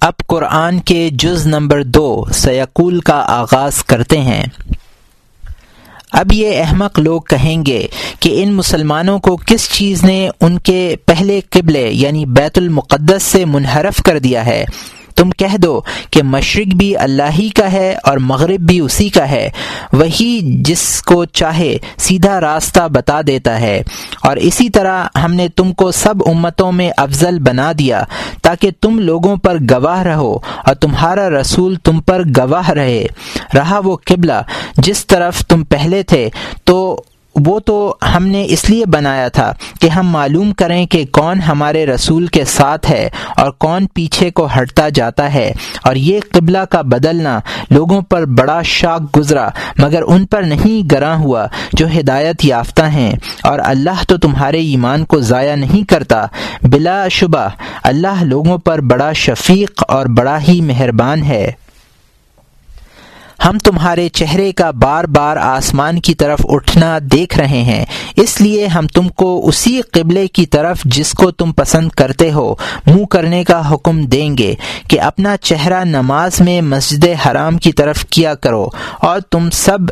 اب قرآن کے جز نمبر 2 سیقول کا آغاز کرتے ہیں۔ اب یہ احمق لوگ کہیں گے کہ ان مسلمانوں کو کس چیز نے ان کے پہلے قبلے یعنی بیت المقدس سے منحرف کر دیا ہے؟ تم کہہ دو کہ مشرق بھی اللہ ہی کا ہے اور مغرب بھی اسی کا ہے، وہی جس کو چاہے سیدھا راستہ بتا دیتا ہے، اور اسی طرح ہم نے تم کو سب امتوں میں افضل بنا دیا تاکہ تم لوگوں پر گواہ رہو اور تمہارا رسول تم پر گواہ رہا وہ قبلہ جس طرف تم پہلے تھے وہ تو ہم نے اس لیے بنایا تھا کہ ہم معلوم کریں کہ کون ہمارے رسول کے ساتھ ہے اور کون پیچھے کو ہٹتا جاتا ہے، اور یہ قبلہ کا بدلنا لوگوں پر بڑا شاق گزرا مگر ان پر نہیں گراں ہوا جو ہدایت یافتہ ہیں، اور اللہ تو تمہارے ایمان کو ضائع نہیں کرتا۔ بلا شبہ اللہ لوگوں پر بڑا شفیق اور بڑا ہی مہربان ہے۔ ہم تمہارے چہرے کا بار بار آسمان کی طرف اٹھنا دیکھ رہے ہیں، اس لیے ہم تم کو اسی قبلے کی طرف جس کو تم پسند کرتے ہو منہ کرنے کا حکم دیں گے کہ اپنا چہرہ نماز میں مسجد حرام کی طرف کیا کرو، اور تم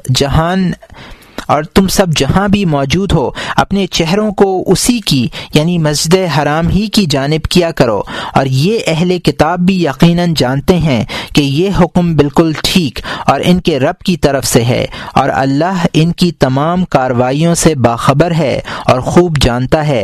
سب جہاں بھی موجود ہو اپنے چہروں کو اسی کی یعنی مسجد حرام ہی کی جانب کیا کرو، اور یہ اہل کتاب بھی یقیناً جانتے ہیں کہ یہ حکم بالکل ٹھیک اور ان کے رب کی طرف سے ہے، اور اللہ ان کی تمام کارروائیوں سے باخبر ہے اور خوب جانتا ہے۔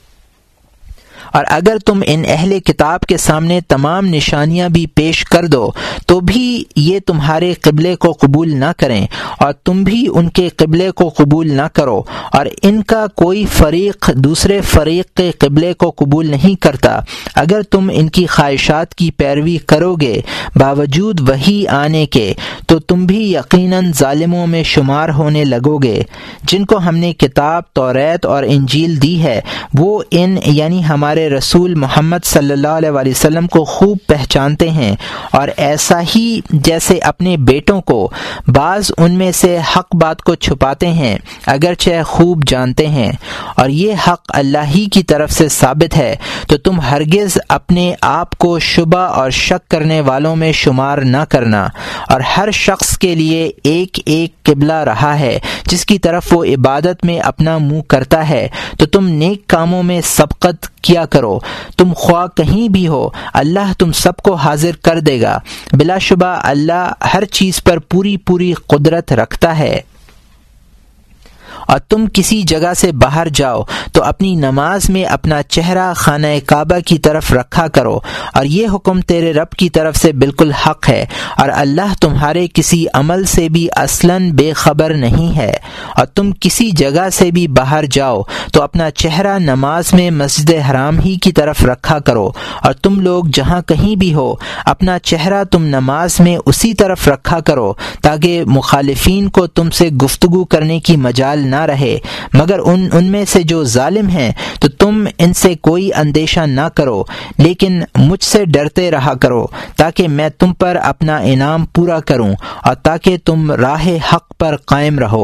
اور اگر تم ان اہل کتاب کے سامنے تمام نشانیاں بھی پیش کر دو تو بھی یہ تمہارے قبلے کو قبول نہ کریں، اور تم بھی ان کے قبلے کو قبول نہ کرو، اور ان کا کوئی فریق دوسرے فریق کے قبلے کو قبول نہیں کرتا۔ اگر تم ان کی خواہشات کی پیروی کرو گے باوجود وحی آنے کے تو تم بھی یقیناً ظالموں میں شمار ہونے لگو گے۔ جن کو ہم نے کتاب توریت اور انجیل دی ہے وہ ان یعنی ہمارے رسول محمد صلی اللہ علیہ وسلم کو خوب پہچانتے ہیں، اور ایسا ہی جیسے اپنے بیٹوں کو بعض ان میں سے حق بات کو چھپاتے ہیں اگرچہ خوب جانتے ہیں، اور یہ حق اللہ ہی کی طرف سے ثابت ہے، تو تم ہرگز اپنے آپ کو شبہ اور شک کرنے والوں میں شمار نہ کرنا۔ اور ہر شخص کے لیے ایک ایک قبلہ رہا ہے جس کی طرف وہ عبادت میں اپنا منہ کرتا ہے، تو تم نیک کاموں میں سبقت کیا کرو، تم خواہ کہیں بھی ہو اللہ تم سب کو حاضر کر دے گا۔ بلا شبہ اللہ ہر چیز پر پوری قدرت رکھتا ہے۔ اور تم کسی جگہ سے باہر جاؤ تو اپنی نماز میں اپنا چہرہ خانہ کعبہ کی طرف رکھا کرو، اور یہ حکم تیرے رب کی طرف سے بالکل حق ہے، اور اللہ تمہارے کسی عمل سے بھی اصلاً بے خبر نہیں ہے۔ اور تم کسی جگہ سے بھی باہر جاؤ تو اپنا چہرہ نماز میں مسجد حرام ہی کی طرف رکھا کرو، اور تم لوگ جہاں کہیں بھی ہو اپنا چہرہ تم نماز میں اسی طرف رکھا کرو تاکہ مخالفین کو تم سے گفتگو کرنے کی مجال نہ رہے، مگر ان میں سے جو ظالم ہیں تو تم ان سے کوئی اندیشہ نہ کرو، لیکن مجھ سے ڈرتے رہا کرو تاکہ میں تم پر اپنا انعام پورا کروں اور تاکہ تم راہ حق پر قائم رہو۔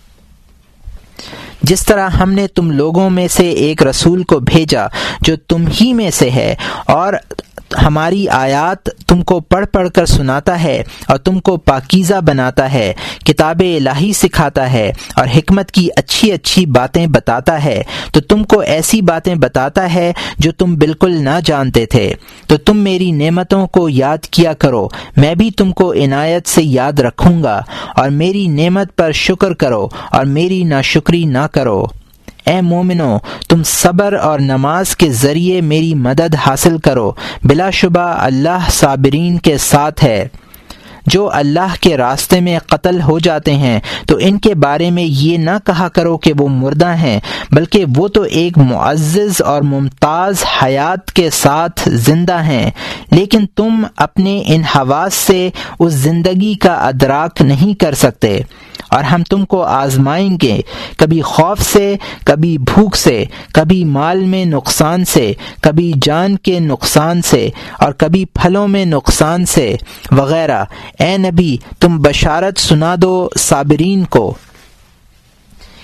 جس طرح ہم نے تم لوگوں میں سے ایک رسول کو بھیجا جو تم ہی میں سے ہے، اور ہماری آیات تم کو پڑھ پڑھ کر سناتا ہے اور تم کو پاکیزہ بناتا ہے، کتاب الہی سکھاتا ہے اور حکمت کی اچھی اچھی باتیں بتاتا ہے، تو تم کو ایسی باتیں بتاتا ہے جو تم بالکل نہ جانتے تھے، تو تم میری نعمتوں کو یاد کیا کرو، میں بھی تم کو عنایت سے یاد رکھوں گا، اور میری نعمت پر شکر کرو اور میری ناشکری نہ کرو۔ اے مومنو، تم صبر اور نماز کے ذریعے میری مدد حاصل کرو، بلا شبہ اللہ صابرین کے ساتھ ہے۔ جو اللہ کے راستے میں قتل ہو جاتے ہیں تو ان کے بارے میں یہ نہ کہا کرو کہ وہ مردہ ہیں، بلکہ وہ تو ایک معزز اور ممتاز حیات کے ساتھ زندہ ہیں، لیکن تم اپنے ان حواس سے اس زندگی کا ادراک نہیں کر سکتے، اور ہم تم کو آزمائیں گے کبھی خوف سے، کبھی بھوک سے، کبھی مال میں نقصان سے، کبھی جان کے نقصان سے، اور کبھی پھلوں میں نقصان سے وغیرہ۔ اے نبی، تم بشارت سنا دو صابرین کو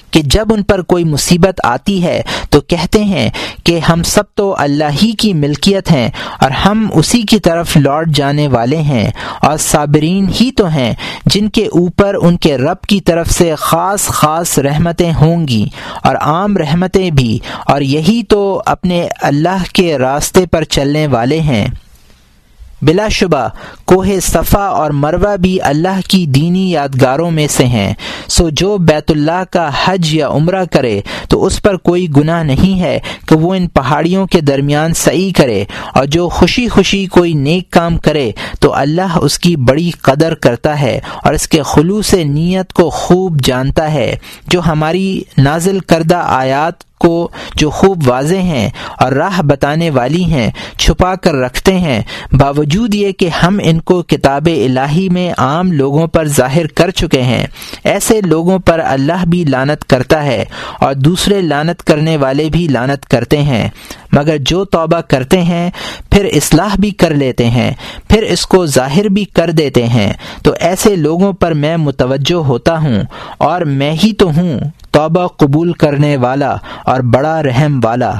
کہ جب ان پر کوئی مصیبت آتی ہے تو کہتے ہیں کہ ہم سب تو اللہ ہی کی ملکیت ہیں اور ہم اسی کی طرف لوٹ جانے والے ہیں، اور صابرین ہی تو ہیں جن کے اوپر ان کے رب کی طرف سے خاص خاص رحمتیں ہوں گی اور عام رحمتیں بھی، اور یہی تو اپنے اللہ کے راستے پر چلنے والے ہیں۔ بلا شبہ کوہ صفا اور مروہ بھی اللہ کی دینی یادگاروں میں سے ہیں، سو جو بیت اللہ کا حج یا عمرہ کرے تو اس پر کوئی گناہ نہیں ہے کہ وہ ان پہاڑیوں کے درمیان سعی کرے، اور جو خوشی خوشی کوئی نیک کام کرے تو اللہ اس کی بڑی قدر کرتا ہے اور اس کے خلوص نیت کو خوب جانتا ہے۔ جو ہماری نازل کردہ آیات کو جو خوب واضح ہیں اور راہ بتانے والی ہیں چھپا کر رکھتے ہیں، باوجود یہ کہ ہم ان کو کتاب الہی میں عام لوگوں پر ظاہر کر چکے ہیں، ایسے لوگوں پر اللہ بھی لعنت کرتا ہے اور دوسرے لعنت کرنے والے بھی لعنت کرتے ہیں، مگر جو توبہ کرتے ہیں پھر اصلاح بھی کر لیتے ہیں پھر اس کو ظاہر بھی کر دیتے ہیں تو ایسے لوگوں پر میں متوجہ ہوتا ہوں، اور میں ہی تو ہوں توبہ قبول کرنے والا اور بڑا رحم والا۔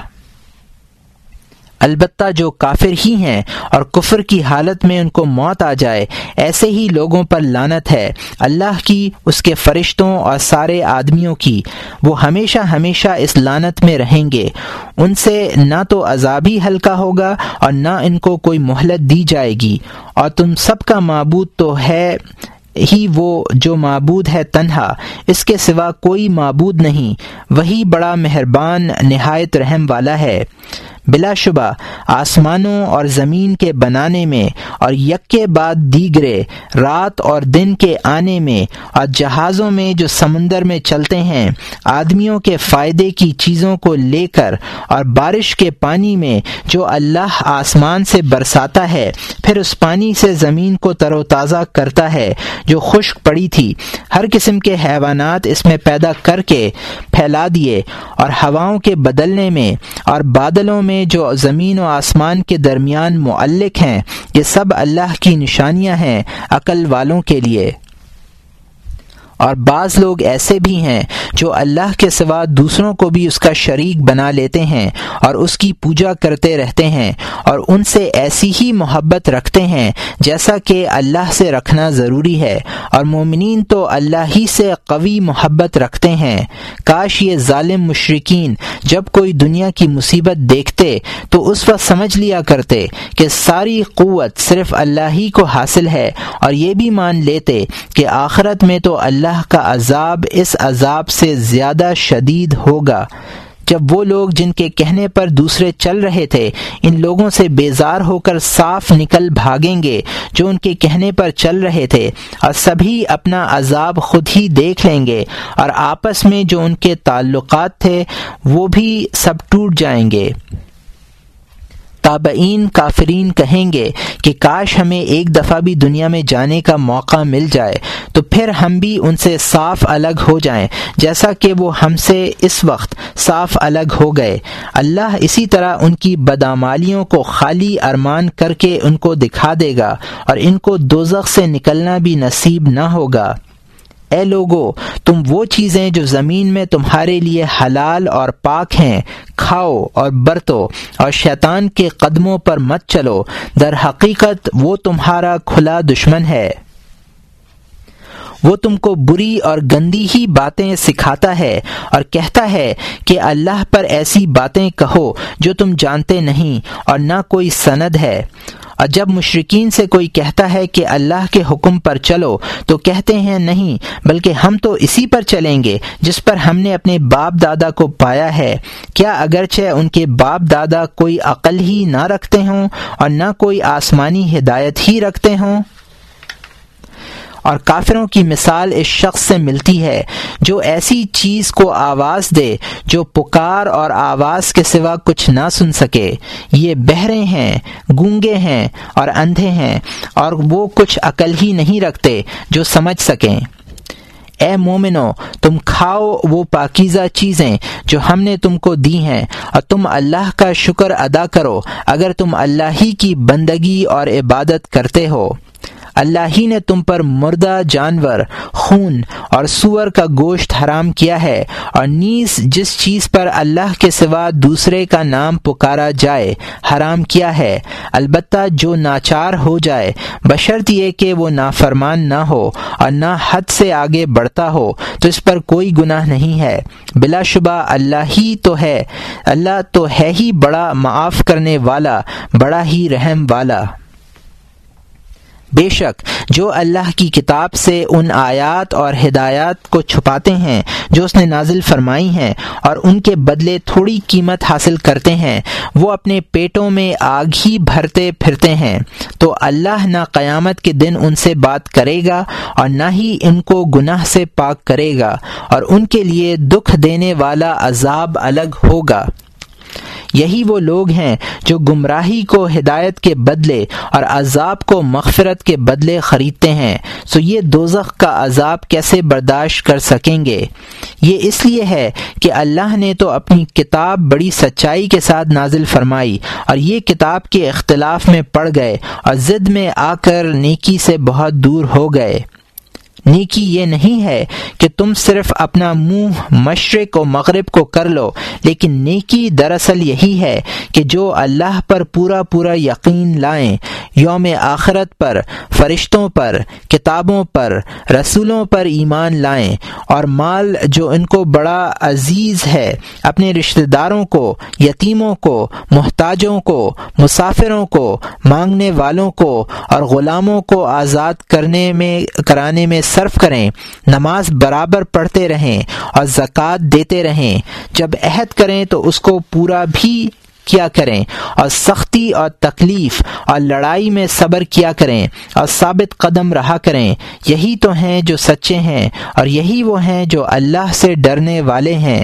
البتہ جو کافر ہی ہیں اور کفر کی حالت میں ان کو موت آ جائے، ایسے ہی لوگوں پر لعنت ہے، اللہ کی، اس کے فرشتوں اور سارے آدمیوں کی، وہ ہمیشہ ہمیشہ اس لعنت میں رہیں گے۔ ان سے نہ تو عذاب ہی ہلکا ہوگا اور نہ ان کو کوئی مہلت دی جائے گی، اور تم سب کا معبود تو ہے ہی وہ جو معبود ہے تنہا، اس کے سوا کوئی معبود نہیں، وہی بڑا مہربان نہایت رحم والا ہے۔ بلا شبہ آسمانوں اور زمین کے بنانے میں اور یک کے بعد دیگرے رات اور دن کے آنے میں اور جہازوں میں جو سمندر میں چلتے ہیں، آدمیوں کے فائدے کی چیزوں کو لے کر، اور بارش کے پانی میں جو اللہ آسمان سے برساتا ہے پھر اس پانی سے زمین کو تر و تازہ کرتا ہے جو خشک پڑی تھی، ہر قسم کے حیوانات اس میں پیدا کر کے پھیلا دیے، اور ہواؤں کے بدلنے میں اور بادلوں میں جو زمین و آسمان کے درمیان معلق ہیں، یہ سب اللہ کی نشانیاں ہیں عقل والوں کے لیے۔ اور بعض لوگ ایسے بھی ہیں جو اللہ کے سوا دوسروں کو بھی اس کا شریک بنا لیتے ہیں اور اس کی پوجا کرتے رہتے ہیں، اور ان سے ایسی ہی محبت رکھتے ہیں جیسا کہ اللہ سے رکھنا ضروری ہے، اور مومنین تو اللہ ہی سے قوی محبت رکھتے ہیں۔ کاش یہ ظالم مشرکین جب کوئی دنیا کی مصیبت دیکھتے تو اس وقت سمجھ لیا کرتے کہ ساری قوت صرف اللہ ہی کو حاصل ہے، اور یہ بھی مان لیتے کہ آخرت میں تو اللہ کا عذاب اس عذاب سے زیادہ شدید ہوگا۔ جب وہ لوگ جن کے کہنے پر دوسرے چل رہے تھے ان لوگوں سے بیزار ہو کر صاف نکل بھاگیں گے جو ان کے کہنے پر چل رہے تھے، اور سبھی اپنا عذاب خود ہی دیکھ لیں گے، اور آپس میں جو ان کے تعلقات تھے وہ بھی سب ٹوٹ جائیں گے۔ تابعین کافرین کہیں گے کہ کاش ہمیں ایک دفعہ بھی دنیا میں جانے کا موقع مل جائے تو پھر ہم بھی ان سے صاف الگ ہو جائیں جیسا کہ وہ ہم سے اس وقت صاف الگ ہو گئے۔ اللہ اسی طرح ان کی بدعمالیوں کو خالی ارمان کر کے ان کو دکھا دے گا، اور ان کو دوزخ سے نکلنا بھی نصیب نہ ہوگا۔ اے لوگو، تم وہ چیزیں جو زمین میں تمہارے لیے حلال اور پاک ہیں کھاؤ اور برتو، اور شیطان کے قدموں پر مت چلو، در حقیقت وہ تمہارا کھلا دشمن ہے۔ وہ تم کو بری اور گندی ہی باتیں سکھاتا ہے اور کہتا ہے کہ اللہ پر ایسی باتیں کہو جو تم جانتے نہیں اور نہ کوئی سند ہے۔ اور جب مشرکین سے کوئی کہتا ہے کہ اللہ کے حکم پر چلو تو کہتے ہیں نہیں، بلکہ ہم تو اسی پر چلیں گے جس پر ہم نے اپنے باپ دادا کو پایا ہے، کیا اگرچہ ان کے باپ دادا کوئی عقل ہی نہ رکھتے ہوں اور نہ کوئی آسمانی ہدایت ہی رکھتے ہوں؟ اور کافروں کی مثال اس شخص سے ملتی ہے جو ایسی چیز کو آواز دے جو پکار اور آواز کے سوا کچھ نہ سن سکے۔ یہ بہرے ہیں، گونگے ہیں اور اندھے ہیں، اور وہ کچھ عقل ہی نہیں رکھتے جو سمجھ سکیں۔ اے مومنو، تم کھاؤ وہ پاکیزہ چیزیں جو ہم نے تم کو دی ہیں، اور تم اللہ کا شکر ادا کرو اگر تم اللہ ہی کی بندگی اور عبادت کرتے ہو۔ اللہ ہی نے تم پر مردہ جانور، خون اور سور کا گوشت حرام کیا ہے، اور نیز جس چیز پر اللہ کے سوا دوسرے کا نام پکارا جائے حرام کیا ہے، البتہ جو ناچار ہو جائے، بشرط یہ کہ وہ نافرمان نہ ہو اور نہ حد سے آگے بڑھتا ہو، تو اس پر کوئی گناہ نہیں ہے۔ بلا شبہ اللہ تو ہے ہی بڑا معاف کرنے والا، بڑا ہی رحم والا۔ بے شک جو اللہ کی کتاب سے ان آیات اور ہدایات کو چھپاتے ہیں جو اس نے نازل فرمائی ہیں اور ان کے بدلے تھوڑی قیمت حاصل کرتے ہیں، وہ اپنے پیٹوں میں آگ ہی بھرتے پھرتے ہیں، تو اللہ نہ قیامت کے دن ان سے بات کرے گا اور نہ ہی ان کو گناہ سے پاک کرے گا، اور ان کے لیے دکھ دینے والا عذاب الگ ہوگا۔ یہی وہ لوگ ہیں جو گمراہی کو ہدایت کے بدلے اور عذاب کو مغفرت کے بدلے خریدتے ہیں، سو یہ دوزخ کا عذاب کیسے برداشت کر سکیں گے؟ یہ اس لیے ہے کہ اللہ نے تو اپنی کتاب بڑی سچائی کے ساتھ نازل فرمائی، اور یہ کتاب کے اختلاف میں پڑ گئے اور ضد میں آ کر نیکی سے بہت دور ہو گئے۔ نیکی یہ نہیں ہے کہ تم صرف اپنا منہ مشرق و مغرب کو کر لو، لیکن نیکی دراصل یہی ہے کہ جو اللہ پر پورا پورا یقین لائیں، یوم آخرت پر، فرشتوں پر، کتابوں پر، رسولوں پر ایمان لائیں، اور مال جو ان کو بڑا عزیز ہے اپنے رشتہ داروں کو، یتیموں کو، محتاجوں کو، مسافروں کو، مانگنے والوں کو اور غلاموں کو آزاد کرانے میں صرف کریں، نماز برابر پڑھتے رہیں اور زکوٰۃ دیتے رہیں، جب عہد کریں تو اس کو پورا بھی کیا کریں، اور سختی اور تکلیف اور لڑائی میں صبر کیا کریں اور ثابت قدم رہا کریں۔ یہی تو ہیں جو سچے ہیں، اور یہی وہ ہیں جو اللہ سے ڈرنے والے ہیں۔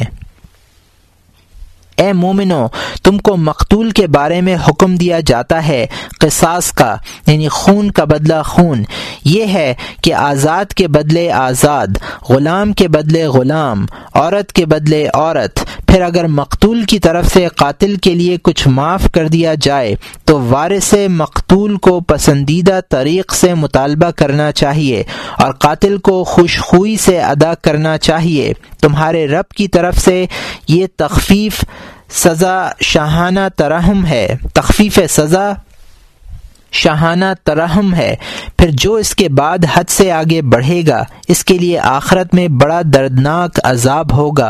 اے مومنو، تم کو مقتول کے بارے میں حکم دیا جاتا ہے قصاص کا، یعنی خون کا بدلہ خون، یہ ہے کہ آزاد کے بدلے آزاد، غلام کے بدلے غلام، عورت کے بدلے عورت۔ پھر اگر مقتول کی طرف سے قاتل کے لیے کچھ معاف کر دیا جائے تو وارث مقتول کو پسندیدہ طریق سے مطالبہ کرنا چاہیے اور قاتل کو خوش خوئی سے ادا کرنا چاہیے۔ تمہارے رب کی طرف سے یہ تخفیف سزا شاہانہ ترحم ہے، تخفیف سزا شاہانہ ترحم ہے۔ پھر جو اس کے بعد حد سے آگے بڑھے گا اس کے لیے آخرت میں بڑا دردناک عذاب ہوگا۔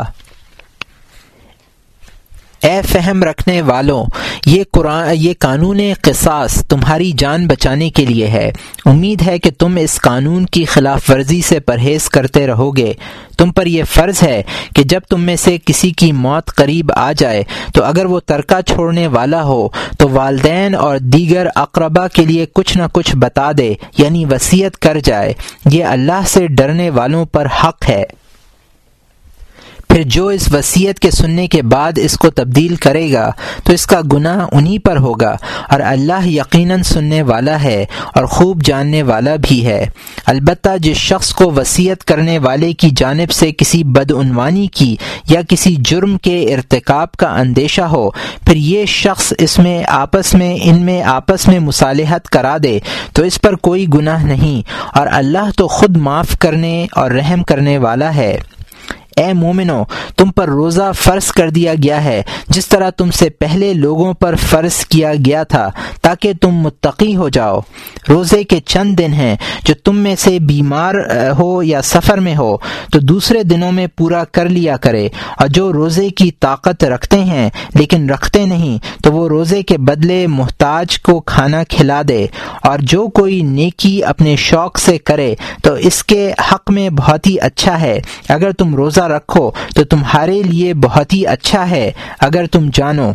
اے فہم رکھنے والوں، یہ قانون قصاص تمہاری جان بچانے کے لیے ہے۔ امید ہے کہ تم اس قانون کی خلاف ورزی سے پرہیز کرتے رہو گے۔ تم پر یہ فرض ہے کہ جب تم میں سے کسی کی موت قریب آ جائے تو اگر وہ ترکہ چھوڑنے والا ہو تو والدین اور دیگر اقربا کے لیے کچھ نہ کچھ بتا دے، یعنی وصیت کر جائے۔ یہ اللہ سے ڈرنے والوں پر حق ہے۔ پھر جو اس وصیت کے سننے کے بعد اس کو تبدیل کرے گا تو اس کا گناہ انہی پر ہوگا، اور اللہ یقیناً سننے والا ہے اور خوب جاننے والا بھی ہے۔ البتہ جس شخص کو وصیت کرنے والے کی جانب سے کسی بدعنوانی کی یا کسی جرم کے ارتکاب کا اندیشہ ہو، پھر یہ شخص ان میں آپس میں مصالحت کرا دے تو اس پر کوئی گناہ نہیں، اور اللہ تو خود معاف کرنے اور رحم کرنے والا ہے۔ اے مومنو، تم پر روزہ فرض کر دیا گیا ہے جس طرح تم سے پہلے لوگوں پر فرض کیا گیا تھا تاکہ تم متقی ہو جاؤ۔ روزے کے چند دن ہیں، جو تم میں سے بیمار ہو یا سفر میں ہو تو دوسرے دنوں میں پورا کر لیا کرے، اور جو روزے کی طاقت رکھتے ہیں لیکن رکھتے نہیں تو وہ روزے کے بدلے محتاج کو کھانا کھلا دے، اور جو کوئی نیکی اپنے شوق سے کرے تو اس کے حق میں بہت ہی اچھا ہے۔ اگر تم روزہ رکھو تو تمہارے لیے بہت ہی اچھا ہے اگر تم جانو۔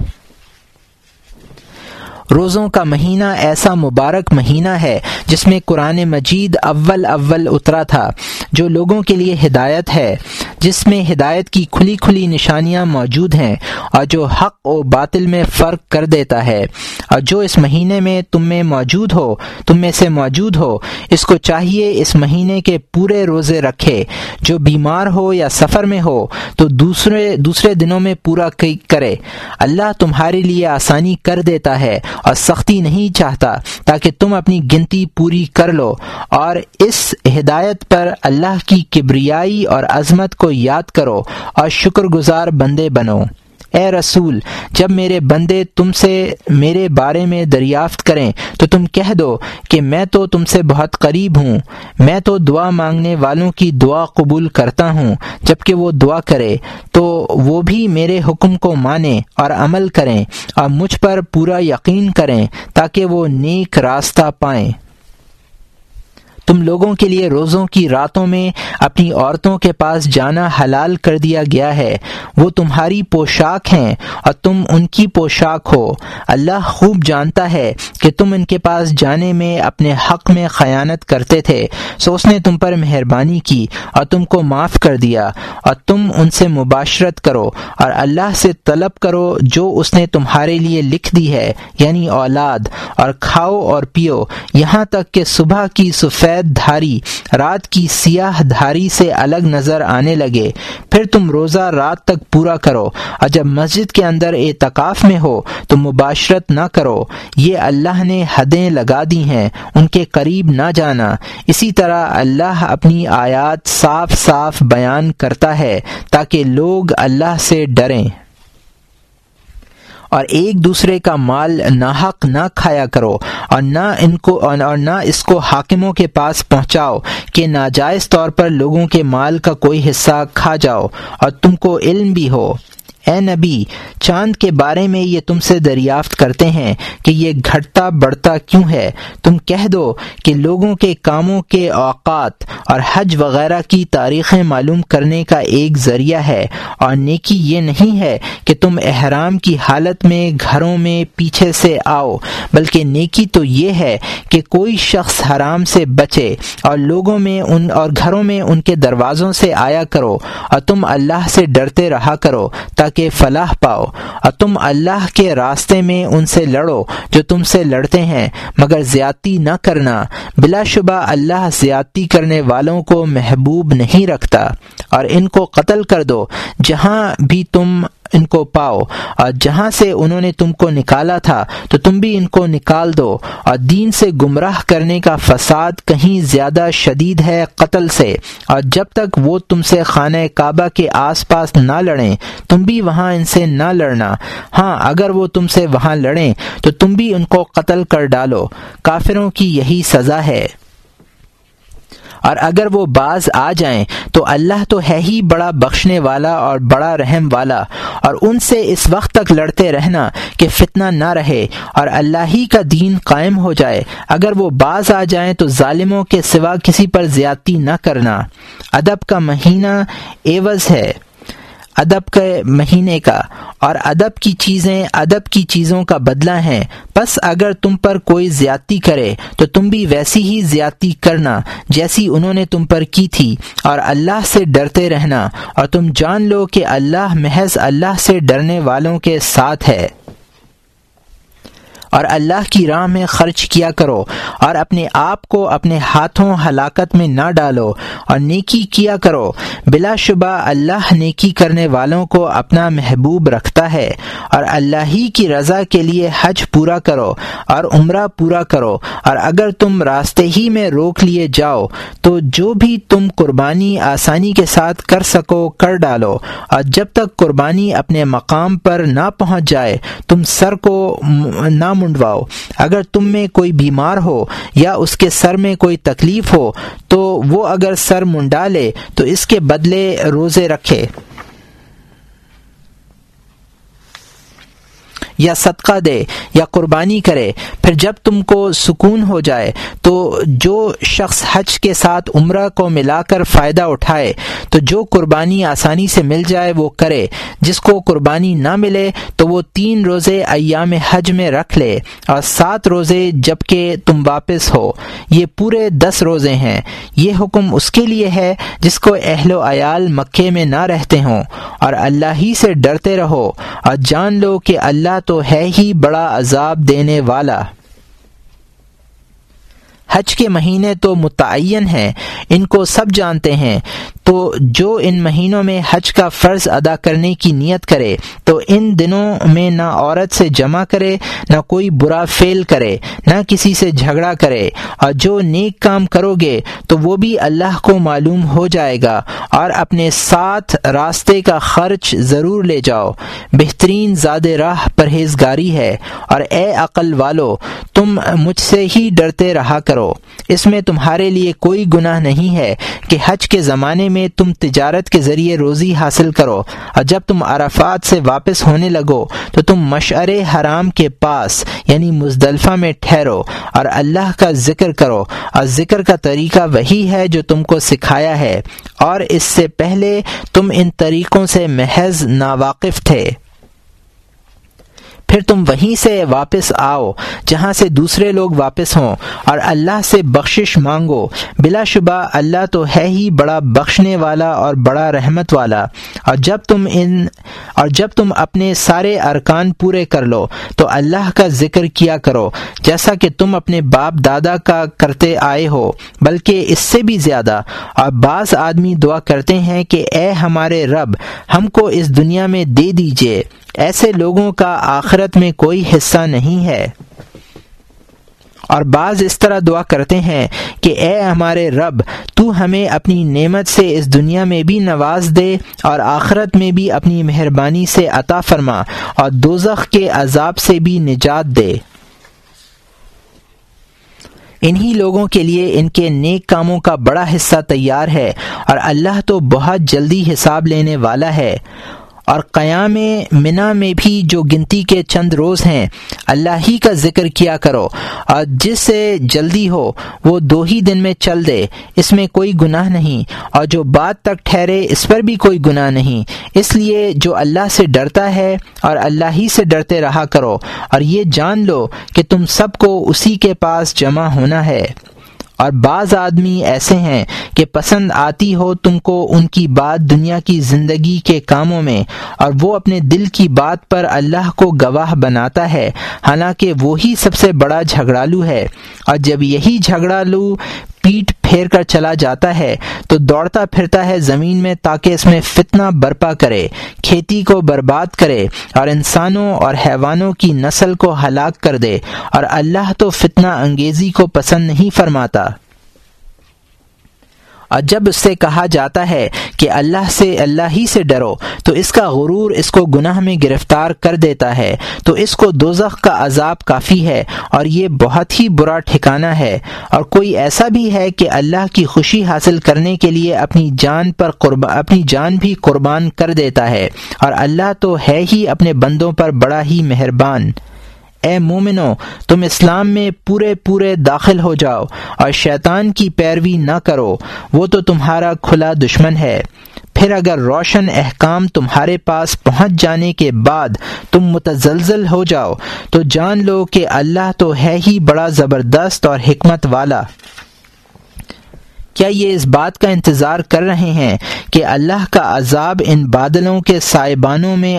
روزوں کا مہینہ ایسا مبارک مہینہ ہے جس میں قرآن مجید اول اترا تھا، جو لوگوں کے لیے ہدایت ہے، جس میں ہدایت کی کھلی کھلی نشانیاں موجود ہیں، اور جو حق و باطل میں فرق کر دیتا ہے۔ اور جو اس مہینے میں تم میں سے موجود ہو اس کو چاہیے اس مہینے کے پورے روزے رکھے۔ جو بیمار ہو یا سفر میں ہو تو دوسرے دنوں میں پورا کرے۔ اللہ تمہارے لیے آسانی کر دیتا ہے اور سختی نہیں چاہتا تاکہ تم اپنی گنتی پوری کر لو اور اس ہدایت پر اللہ کی کبریائی اور عظمت کو یاد کرو اور شکر گزار بندے بنو۔ اے رسول، جب میرے بندے تم سے میرے بارے میں دریافت کریں تو تم کہہ دو کہ میں تو تم سے بہت قریب ہوں، میں تو دعا مانگنے والوں کی دعا قبول کرتا ہوں، جب کہ وہ دعا کرے تو وہ بھی میرے حکم کو مانیں اور عمل کریں اور مجھ پر پورا یقین کریں تاکہ وہ نیک راستہ پائیں۔ تم لوگوں کے لیے روزوں کی راتوں میں اپنی عورتوں کے پاس جانا حلال کر دیا گیا ہے، وہ تمہاری پوشاک ہیں اور تم ان کی پوشاک ہو۔ اللہ خوب جانتا ہے کہ تم ان کے پاس جانے میں اپنے حق میں خیانت کرتے تھے، سو اس نے تم پر مہربانی کی اور تم کو معاف کر دیا، اور تم ان سے مباشرت کرو اور اللہ سے طلب کرو جو اس نے تمہارے لیے لکھ دی ہے، یعنی اولاد، اور کھاؤ اور پیو یہاں تک کہ صبح کی سفید دھاری رات کی سیاہ دھاری سے الگ نظر آنے لگے، پھر تم روزہ رات تک پورا کرو، اور جب مسجد کے اندر اعتکاف میں ہو تو مباشرت نہ کرو، یہ اللہ نے حدیں لگا دی ہیں، ان کے قریب نہ جانا۔ اسی طرح اللہ اپنی آیات صاف صاف بیان کرتا ہے تاکہ لوگ اللہ سے ڈریں۔ اور ایک دوسرے کا مال ناحق نہ کھایا کرو، اور نہ اس کو حاکموں کے پاس پہنچاؤ کہ ناجائز طور پر لوگوں کے مال کا کوئی حصہ کھا جاؤ، اور تم کو علم بھی ہو۔ اے نبی، چاند کے بارے میں یہ تم سے دریافت کرتے ہیں کہ یہ گھٹتا بڑھتا کیوں ہے؟ تم کہہ دو کہ لوگوں کے کاموں کے اوقات اور حج وغیرہ کی تاریخیں معلوم کرنے کا ایک ذریعہ ہے، اور نیکی یہ نہیں ہے کہ تم احرام کی حالت میں گھروں میں پیچھے سے آؤ، بلکہ نیکی تو یہ ہے کہ کوئی شخص حرام سے بچے اور گھروں میں ان کے دروازوں سے آیا کرو، اور تم اللہ سے ڈرتے رہا کرو تاکہ فلاح پاؤ، اور تم اللہ کے راستے میں ان سے لڑو جو تم سے لڑتے ہیں، مگر زیادتی نہ کرنا، بلا شبہ اللہ زیادتی کرنے والوں کو محبوب نہیں رکھتا۔ اور ان کو قتل کر دو جہاں بھی تم ان کو پاؤ، اور جہاں سے انہوں نے تم کو نکالا تھا تو تم بھی ان کو نکال دو، اور دین سے گمراہ کرنے کا فساد کہیں زیادہ شدید ہے قتل سے، اور جب تک وہ تم سے خانہ کعبہ کے آس پاس نہ لڑیں تم بھی وہاں ان سے نہ لڑنا، ہاں اگر وہ تم سے وہاں لڑیں تو تم بھی ان کو قتل کر ڈالو، کافروں کی یہی سزا ہے۔ اور اگر وہ باز آ جائیں تو اللہ تو ہے ہی بڑا بخشنے والا اور بڑا رحم والا، اور ان سے اس وقت تک لڑتے رہنا کہ فتنہ نہ رہے اور اللہ ہی کا دین قائم ہو جائے۔ اگر وہ باز آ جائیں تو ظالموں کے سوا کسی پر زیادتی نہ کرنا۔ ادب کا مہینہ عوض ہے ادب کے مہینے کا، اور ادب کی چیزوں کا بدلہ ہیں، پس اگر تم پر کوئی زیادتی کرے تو تم بھی ویسی ہی زیادتی کرنا جیسی انہوں نے تم پر کی تھی، اور اللہ سے ڈرتے رہنا، اور تم جان لو کہ اللہ محض اللہ سے ڈرنے والوں کے ساتھ ہے۔ اور اللہ کی راہ میں خرچ کیا کرو، اور اپنے آپ کو اپنے ہاتھوں ہلاکت میں نہ ڈالو، اور نیکی کیا کرو، بلا شبہ اللہ نیکی کرنے والوں کو اپنا محبوب رکھتا ہے۔ اور اللہ ہی کی رضا کے لیے حج پورا کرو اور عمرہ پورا کرو، اور اگر تم راستے ہی میں روک لیے جاؤ تو جو بھی تم قربانی آسانی کے ساتھ کر سکو کر ڈالو، اور جب تک قربانی اپنے مقام پر نہ پہنچ جائے تم سر کو نہ منڈواؤ۔ اگر تم میں کوئی بیمار ہو یا اس کے سر میں کوئی تکلیف ہو تو وہ اگر سر منڈا لے تو اس کے بدلے روزے رکھے یا صدقہ دے یا قربانی کرے، پھر جب تم کو سکون ہو جائے تو جو شخص حج کے ساتھ عمرہ کو ملا کر فائدہ اٹھائے تو جو قربانی آسانی سے مل جائے وہ کرے، جس کو قربانی نہ ملے تو وہ 3 روزے ایام حج میں رکھ لے اور 7 روزے جب کہ تم واپس ہو، یہ پورے 10 روزے ہیں۔ یہ حکم اس کے لیے ہے جس کو اہل و عیال مکے میں نہ رہتے ہوں، اور اللہ ہی سے ڈرتے رہو اور جان لو کہ اللہ تو ہے ہی بڑا عذاب دینے والا۔ حج کے مہینے تو متعین ہیں، ان کو سب جانتے ہیں۔ تو جو ان مہینوں میں حج کا فرض ادا کرنے کی نیت کرے تو ان دنوں میں نہ عورت سے جمع کرے، نہ کوئی برا فعل کرے، نہ کسی سے جھگڑا کرے، اور جو نیک کام کرو گے تو وہ بھی اللہ کو معلوم ہو جائے گا، اور اپنے ساتھ راستے کا خرچ ضرور لے جاؤ۔ بہترین زاد راہ پرہیزگاری ہے، اور اے عقل والو تم مجھ سے ہی ڈرتے رہا کرو۔ اس میں تمہارے لیے کوئی گناہ نہیں ہے کہ حج کے زمانے میں تم تجارت کے ذریعے روزی حاصل کرو، اور جب تم عرفات سے واپس ہونے لگو تو تم مشعر حرام کے پاس یعنی مزدلفہ میں ٹھہرو اور اللہ کا ذکر کرو، اور ذکر کا طریقہ وہی ہے جو تم کو سکھایا ہے، اور اس سے پہلے تم ان طریقوں سے محض ناواقف تھے۔ پھر تم وہیں سے واپس آؤ جہاں سے دوسرے لوگ واپس ہوں، اور اللہ سے بخشش مانگو، بلا شبہ اللہ تو ہے ہی بڑا بخشنے والا اور بڑا رحمت والا۔ اور جب تم اپنے سارے ارکان پورے کر لو تو اللہ کا ذکر کیا کرو، جیسا کہ تم اپنے باپ دادا کا کرتے آئے ہو، بلکہ اس سے بھی زیادہ۔ اور بعض آدمی دعا کرتے ہیں کہ اے ہمارے رب ہم کو اس دنیا میں دے دیجئے، ایسے لوگوں کا آخرت میں کوئی حصہ نہیں ہے۔ اور بعض اس طرح دعا کرتے ہیں کہ اے ہمارے رب تو ہمیں اپنی نعمت سے اس دنیا میں بھی نواز دے اور آخرت میں بھی اپنی مہربانی سے عطا فرما، اور دوزخ کے عذاب سے بھی نجات دے۔ انہی لوگوں کے لیے ان کے نیک کاموں کا بڑا حصہ تیار ہے، اور اللہ تو بہت جلدی حساب لینے والا ہے۔ اور قیام منی میں بھی جو گنتی کے چند روز ہیں اللہ ہی کا ذکر کیا کرو، اور جس سے جلدی ہو وہ 2 ہی دن میں چل دے، اس میں کوئی گناہ نہیں، اور جو بعد تک ٹھہرے اس پر بھی کوئی گناہ نہیں۔ اس لیے جو اللہ سے ڈرتا ہے اور اللہ ہی سے ڈرتے رہا کرو، اور یہ جان لو کہ تم سب کو اسی کے پاس جمع ہونا ہے۔ اور بعض آدمی ایسے ہیں کہ پسند آتی ہو تم کو ان کی بات دنیا کی زندگی کے کاموں میں، اور وہ اپنے دل کی بات پر اللہ کو گواہ بناتا ہے، حالانکہ وہی سب سے بڑا جھگڑالو ہے۔ اور جب یہی جھگڑالو پیٹ پھیر کر چلا جاتا ہے تو دوڑتا پھرتا ہے زمین میں تاکہ اس میں فتنہ برپا کرے، کھیتی کو برباد کرے اور انسانوں اور حیوانوں کی نسل کو ہلاک کر دے، اور اللہ تو فتنہ انگیزی کو پسند نہیں فرماتا۔ اور جب اس سے کہا جاتا ہے کہ اللہ ہی سے ڈرو تو اس کا غرور اس کو گناہ میں گرفتار کر دیتا ہے، تو اس کو دوزخ کا عذاب کافی ہے، اور یہ بہت ہی برا ٹھکانہ ہے۔ اور کوئی ایسا بھی ہے کہ اللہ کی خوشی حاصل کرنے کے لیے اپنی جان بھی قربان کر دیتا ہے، اور اللہ تو ہے ہی اپنے بندوں پر بڑا ہی مہربان۔ اے مومنو تم اسلام میں پورے داخل ہو جاؤ اور شیطان کی پیروی نہ کرو، وہ تو تمہارا کھلا دشمن ہے۔ پھر اگر روشن احکام تمہارے پاس پہنچ جانے کے بعد تم متزلزل ہو جاؤ تو جان لو کہ اللہ تو ہے ہی بڑا زبردست اور حکمت والا۔ کیا یہ اس بات کا انتظار کر رہے ہیں کہ اللہ کا عذاب ان بادلوں کے سائبانوں میں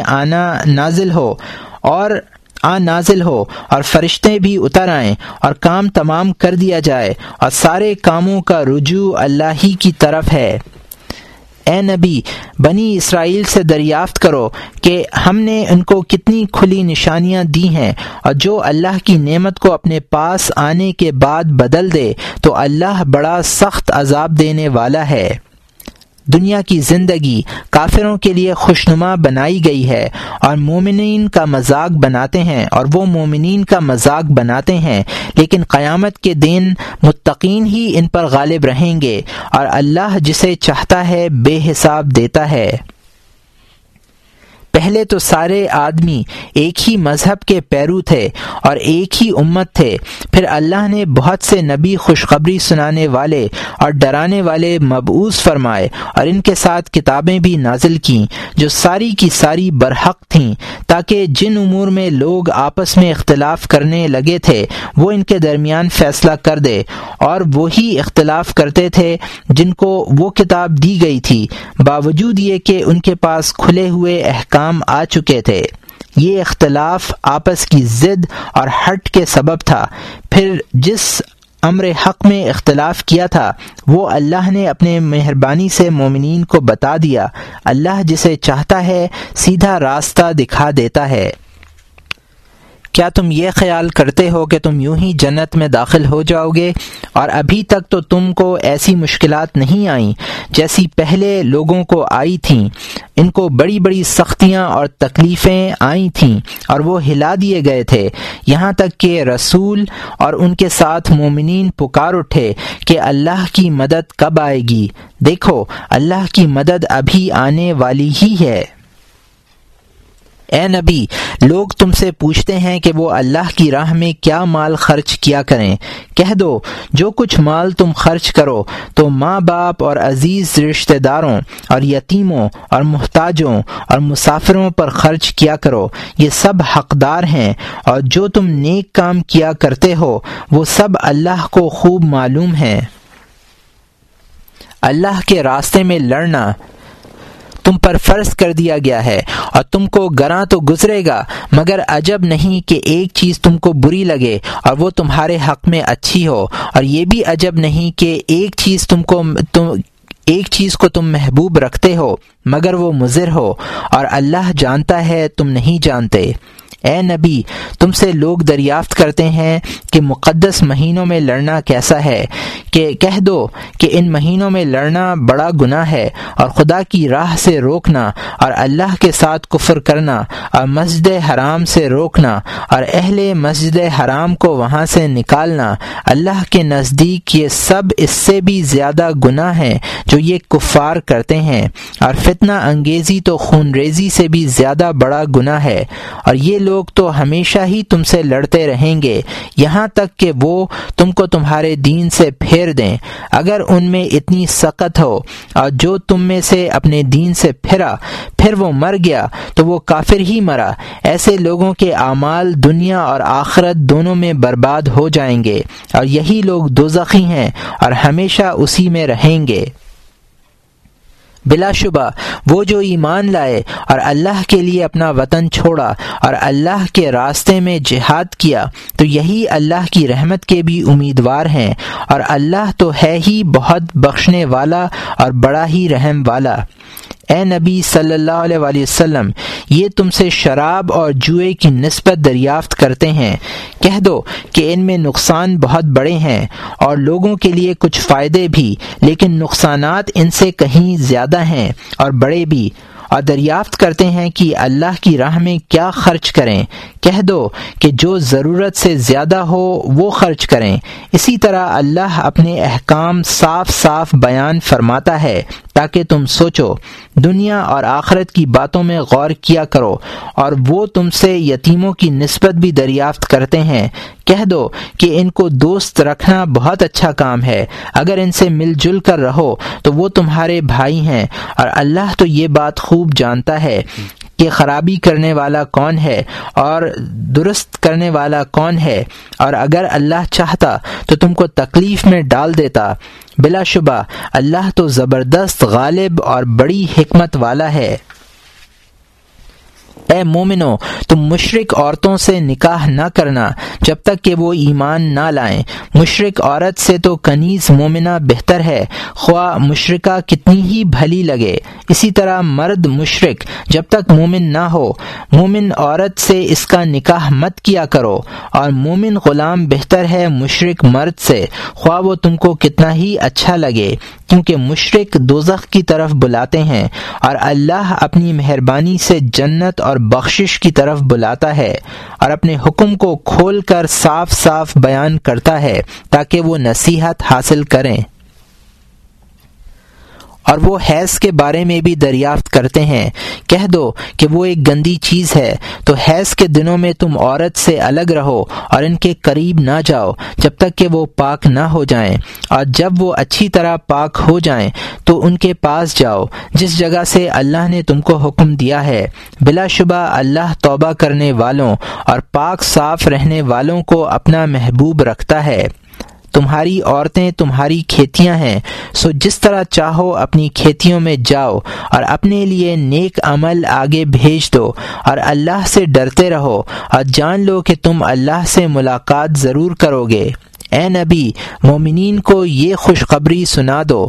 نازل ہو اور فرشتے بھی اتر آئیں اور کام تمام کر دیا جائے اور سارے کاموں کا رجوع اللہ ہی کی طرف ہے؟ اے نبی بنی اسرائیل سے دریافت کرو کہ ہم نے ان کو کتنی کھلی نشانیاں دی ہیں، اور جو اللہ کی نعمت کو اپنے پاس آنے کے بعد بدل دے تو اللہ بڑا سخت عذاب دینے والا ہے۔ دنیا کی زندگی کافروں کے لیے خوشنما بنائی گئی ہے، اور مومنین کا مذاق بناتے ہیں اور وہ مومنین کا مذاق بناتے ہیں، لیکن قیامت کے دن متقین ہی ان پر غالب رہیں گے، اور اللہ جسے چاہتا ہے بے حساب دیتا ہے۔ پہلے تو سارے آدمی ایک ہی مذہب کے پیرو تھے اور ایک ہی امت تھے، پھر اللہ نے بہت سے نبی خوشخبری سنانے والے اور ڈرانے والے مبعوث فرمائے، اور ان کے ساتھ کتابیں بھی نازل کیں جو ساری کی ساری برحق تھیں، تاکہ جن امور میں لوگ آپس میں اختلاف کرنے لگے تھے وہ ان کے درمیان فیصلہ کر دے، اور وہی اختلاف کرتے تھے جن کو وہ کتاب دی گئی تھی، باوجود یہ کہ ان کے پاس کھلے ہوئے احکام آ چکے تھے۔ یہ اختلاف آپس کی ضد اور ہٹ کے سبب تھا۔ پھر جس امر حق میں اختلاف کیا تھا وہ اللہ نے اپنے مہربانی سے مومنین کو بتا دیا۔ اللہ جسے چاہتا ہے سیدھا راستہ دکھا دیتا ہے۔ کیا تم یہ خیال کرتے ہو کہ تم یوں ہی جنت میں داخل ہو جاؤ گے؟ اور ابھی تک تو تم کو ایسی مشکلات نہیں آئیں جیسی پہلے لوگوں کو آئی تھیں۔ ان کو بڑی بڑی سختیاں اور تکلیفیں آئی تھیں اور وہ ہلا دیے گئے تھے، یہاں تک کہ رسول اور ان کے ساتھ مومنین پکار اٹھے کہ اللہ کی مدد کب آئے گی؟ دیکھو اللہ کی مدد ابھی آنے والی ہی ہے۔ اے نبی، لوگ تم سے پوچھتے ہیں کہ وہ اللہ کی راہ میں کیا مال خرچ کیا کریں۔ کہہ دو جو کچھ مال تم خرچ کرو تو ماں باپ اور عزیز رشتہ داروں اور یتیموں اور محتاجوں اور مسافروں پر خرچ کیا کرو، یہ سب حقدار ہیں، اور جو تم نیک کام کیا کرتے ہو وہ سب اللہ کو خوب معلوم ہے۔ اللہ کے راستے میں لڑنا تم پر فرض کر دیا گیا ہے، اور تم کو گراں تو گزرے گا، مگر عجب نہیں کہ ایک چیز تم کو بری لگے اور وہ تمہارے حق میں اچھی ہو، اور یہ بھی عجب نہیں کہ ایک چیز کو تم محبوب رکھتے ہو مگر وہ مضر ہو، اور اللہ جانتا ہے تم نہیں جانتے۔ اے نبی، تم سے لوگ دریافت کرتے ہیں کہ مقدس مہینوں میں لڑنا کیسا ہے، کہ کہہ دو کہ ان مہینوں میں لڑنا بڑا گناہ ہے، اور خدا کی راہ سے روکنا اور اللہ کے ساتھ کفر کرنا اور مسجد حرام سے روکنا اور اہل مسجد حرام کو وہاں سے نکالنا، اللہ کے نزدیک یہ سب اس سے بھی زیادہ گناہ ہیں جو یہ کفار کرتے ہیں، اور فتنہ انگیزی تو خون ریزی سے بھی زیادہ بڑا گناہ ہے، اور یہ لوگ تو ہمیشہ ہی تم سے لڑتے رہیں گے یہاں تک کہ وہ تم کو تمہارے دین سے پھیر دیں۔ اگر ان میں اتنی سخت ہو اور جو تم میں سے اپنے دین سے پھرا پھر وہ مر گیا تو وہ کافر ہی مرا، ایسے لوگوں کے اعمال دنیا اور آخرت دونوں میں برباد ہو جائیں گے، اور یہی لوگ دوزخی ہیں اور ہمیشہ اسی میں رہیں گے۔ بلا شبہ وہ جو ایمان لائے اور اللہ کے لیے اپنا وطن چھوڑا اور اللہ کے راستے میں جہاد کیا تو یہی اللہ کی رحمت کے بھی امیدوار ہیں، اور اللہ تو ہے ہی بہت بخشنے والا اور بڑا ہی رحم والا۔ اے نبی صلی اللہ علیہ وآلہ وسلم، یہ تم سے شراب اور جوئے کی نسبت دریافت کرتے ہیں، کہہ دو کہ ان میں نقصان بہت بڑے ہیں اور لوگوں کے لیے کچھ فائدے بھی، لیکن نقصانات ان سے کہیں زیادہ ہیں اور بڑے بھی، اور دریافت کرتے ہیں کہ اللہ کی راہ میں کیا خرچ کریں۔ کہہ دو کہ جو ضرورت سے زیادہ ہو وہ خرچ کریں۔ اسی طرح اللہ اپنے احکام صاف صاف بیان فرماتا ہے تاکہ تم سوچو، دنیا اور آخرت کی باتوں میں غور کیا کرو، اور وہ تم سے یتیموں کی نسبت بھی دریافت کرتے ہیں۔ کہہ دو کہ ان کو دوست رکھنا بہت اچھا کام ہے، اگر ان سے مل جل کر رہو تو وہ تمہارے بھائی ہیں، اور اللہ تو یہ بات خوب جانتا ہے کہ خرابی کرنے والا کون ہے اور درست کرنے والا کون ہے، اور اگر اللہ چاہتا تو تم کو تکلیف میں ڈال دیتا۔ بلا شبہ اللہ تو زبردست غالب اور بڑی حکمت والا ہے۔ اے مومنو، تم مشرک عورتوں سے نکاح نہ کرنا جب تک کہ وہ ایمان نہ لائیں۔ مشرک عورت سے تو کنیز مومنہ بہتر ہے، خواہ مشرکہ کتنی ہی بھلی لگے۔ اسی طرح مرد مشرک جب تک مومن نہ ہو، مومن عورت سے اس کا نکاح مت کیا کرو، اور مومن غلام بہتر ہے مشرک مرد سے، خواہ وہ تم کو کتنا ہی اچھا لگے، کیونکہ مشرک دوزخ کی طرف بلاتے ہیں، اور اللہ اپنی مہربانی سے جنت اور بخشش کی طرف بلاتا ہے، اور اپنے حکم کو کھول کر صاف صاف بیان کرتا ہے تاکہ وہ نصیحت حاصل کریں۔ اور وہ حیض کے بارے میں بھی دریافت کرتے ہیں، کہہ دو کہ وہ ایک گندی چیز ہے، تو حیض کے دنوں میں تم عورت سے الگ رہو اور ان کے قریب نہ جاؤ جب تک کہ وہ پاک نہ ہو جائیں، اور جب وہ اچھی طرح پاک ہو جائیں تو ان کے پاس جاؤ جس جگہ سے اللہ نے تم کو حکم دیا ہے۔ بلا شبہ اللہ توبہ کرنے والوں اور پاک صاف رہنے والوں کو اپنا محبوب رکھتا ہے۔ تمہاری عورتیں تمہاری کھیتیاں ہیں، سو جس طرح چاہو اپنی کھیتیوں میں جاؤ اور اپنے لیے نیک عمل آگے بھیج دو، اور اللہ سے ڈرتے رہو، اور جان لو کہ تم اللہ سے ملاقات ضرور کرو گے۔ اے نبی مومنین کو یہ خوشخبری سنا دو،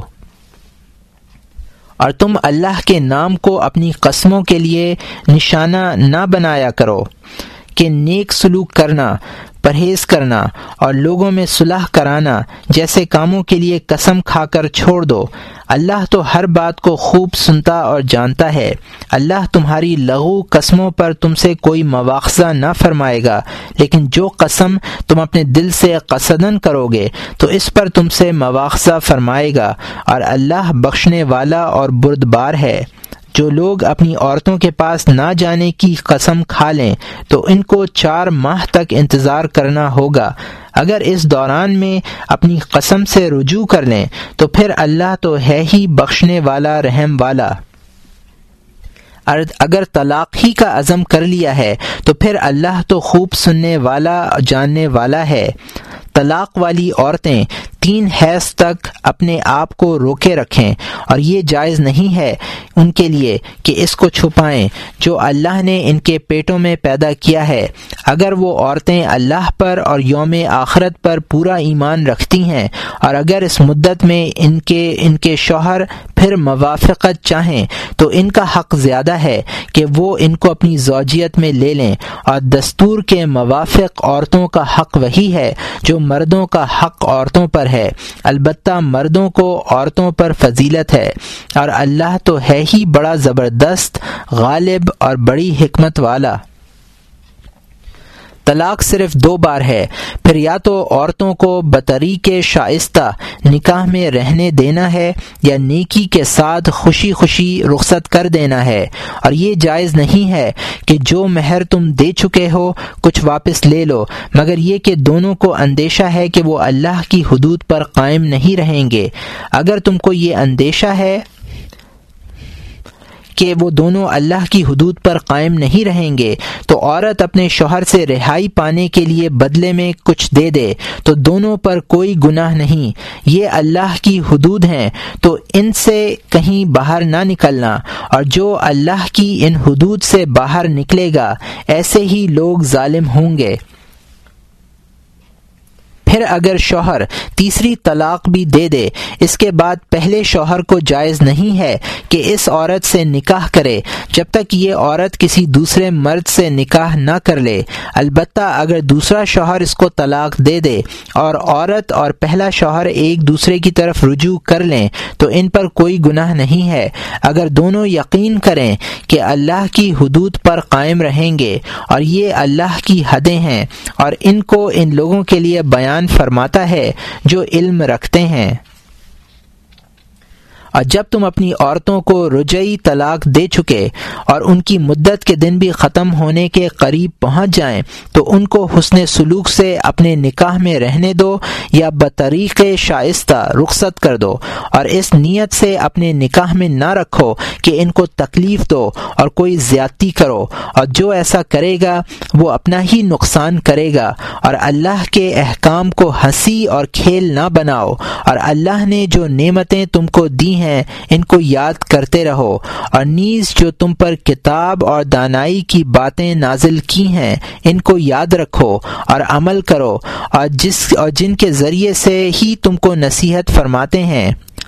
اور تم اللہ کے نام کو اپنی قسموں کے لیے نشانہ نہ بنایا کرو کہ نیک سلوک کرنا، پرہیز کرنا اور لوگوں میں صلح کرانا جیسے کاموں کے لیے قسم کھا کر چھوڑ دو۔ اللہ تو ہر بات کو خوب سنتا اور جانتا ہے۔ اللہ تمہاری لغو قسموں پر تم سے کوئی مواخذہ نہ فرمائے گا، لیکن جو قسم تم اپنے دل سے قصدن کرو گے تو اس پر تم سے مواخذہ فرمائے گا، اور اللہ بخشنے والا اور بردبار ہے۔ جو لوگ اپنی عورتوں کے پاس نہ جانے کی قسم کھا لیں تو ان کو 4 ماہ تک انتظار کرنا ہوگا۔ اگر اس دوران میں اپنی قسم سے رجوع کر لیں تو پھر اللہ تو ہے ہی بخشنے والا، رحم والا۔ اگر طلاق ہی کا عزم کر لیا ہے تو پھر اللہ تو خوب سننے والا، جاننے والا ہے۔ طلاق والی عورتیں 3 حیض تک اپنے آپ کو روکے رکھیں، اور یہ جائز نہیں ہے ان کے لیے کہ اس کو چھپائیں جو اللہ نے ان کے پیٹوں میں پیدا کیا ہے۔ اگر وہ عورتیں اللہ پر اور یوم آخرت پر پورا ایمان رکھتی ہیں، اور اگر اس مدت میں ان کے شوہر پھر موافقت چاہیں تو ان کا حق زیادہ ہے کہ وہ ان کو اپنی زوجیت میں لے لیں، اور دستور کے موافق عورتوں کا حق وہی ہے جو مردوں کا حق عورتوں پر ہے، البتہ مردوں کو عورتوں پر فضیلت ہے، اور اللہ تو ہے ہی بڑا زبردست، غالب اور بڑی حکمت والا۔ طلاق صرف 2 بار ہے، پھر یا تو عورتوں کو بطریق شائستہ نکاح میں رہنے دینا ہے یا نیکی کے ساتھ خوشی خوشی رخصت کر دینا ہے، اور یہ جائز نہیں ہے کہ جو مہر تم دے چکے ہو کچھ واپس لے لو، مگر یہ کہ دونوں کو اندیشہ ہے کہ وہ اللہ کی حدود پر قائم نہیں رہیں گے۔ اگر تم کو یہ اندیشہ ہے کہ وہ دونوں اللہ کی حدود پر قائم نہیں رہیں گے تو عورت اپنے شوہر سے رہائی پانے کے لیے بدلے میں کچھ دے دے تو دونوں پر کوئی گناہ نہیں۔ یہ اللہ کی حدود ہیں تو ان سے کہیں باہر نہ نکلنا، اور جو اللہ کی ان حدود سے باہر نکلے گا ایسے ہی لوگ ظالم ہوں گے۔ پھر اگر شوہر تیسری طلاق بھی دے دے، اس کے بعد پہلے شوہر کو جائز نہیں ہے کہ اس عورت سے نکاح کرے جب تک یہ عورت کسی دوسرے مرد سے نکاح نہ کر لے، البتہ اگر دوسرا شوہر اس کو طلاق دے دے اور عورت اور پہلا شوہر ایک دوسرے کی طرف رجوع کر لیں تو ان پر کوئی گناہ نہیں ہے، اگر دونوں یقین کریں کہ اللہ کی حدود پر قائم رہیں گے، اور یہ اللہ کی حدیں ہیں اور ان کو ان لوگوں کے لیے بیان فرماتا ہے جو علم رکھتے ہیں۔ اور جب تم اپنی عورتوں کو رجعی طلاق دے چکے اور ان کی مدت کے دن بھی ختم ہونے کے قریب پہنچ جائیں تو ان کو حسن سلوک سے اپنے نکاح میں رہنے دو یا بطریق شائستہ رخصت کر دو، اور اس نیت سے اپنے نکاح میں نہ رکھو کہ ان کو تکلیف دو اور کوئی زیادتی کرو، اور جو ایسا کرے گا وہ اپنا ہی نقصان کرے گا، اور اللہ کے احکام کو ہنسی اور کھیل نہ بناؤ، اور اللہ نے جو نعمتیں تم کو دی ہیں ان کو یاد کرتے رہو، اور نیز جو تم پر کتاب اور دانائی کی باتیں نازل کی ہیں ان کو یاد رکھو اور عمل کرو، اور جن کے ذریعے سے ہی تم کو نصیحت فرماتے ہیں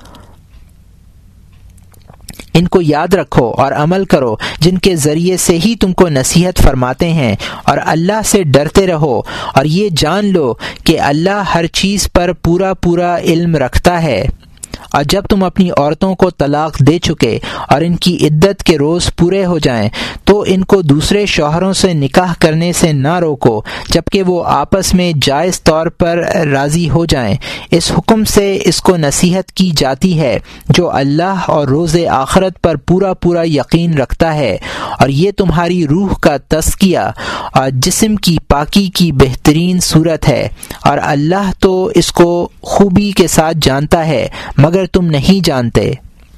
ان کو یاد رکھو اور عمل کرو جن کے ذریعے سے ہی تم کو نصیحت فرماتے ہیں، اور اللہ سے ڈرتے رہو، اور یہ جان لو کہ اللہ ہر چیز پر پورا علم رکھتا ہے۔ اور جب تم اپنی عورتوں کو طلاق دے چکے اور ان کی عدت کے روز پورے ہو جائیں تو ان کو دوسرے شوہروں سے نکاح کرنے سے نہ روکو جبکہ وہ آپس میں جائز طور پر راضی ہو جائیں۔ اس حکم سے اس کو نصیحت کی جاتی ہے جو اللہ اور روز آخرت پر پورا یقین رکھتا ہے، اور یہ تمہاری روح کا تزکیہ اور جسم کی پاکی کی بہترین صورت ہے، اور اللہ تو اس کو خوبی کے ساتھ جانتا ہے مگر تم نہیں جانتے۔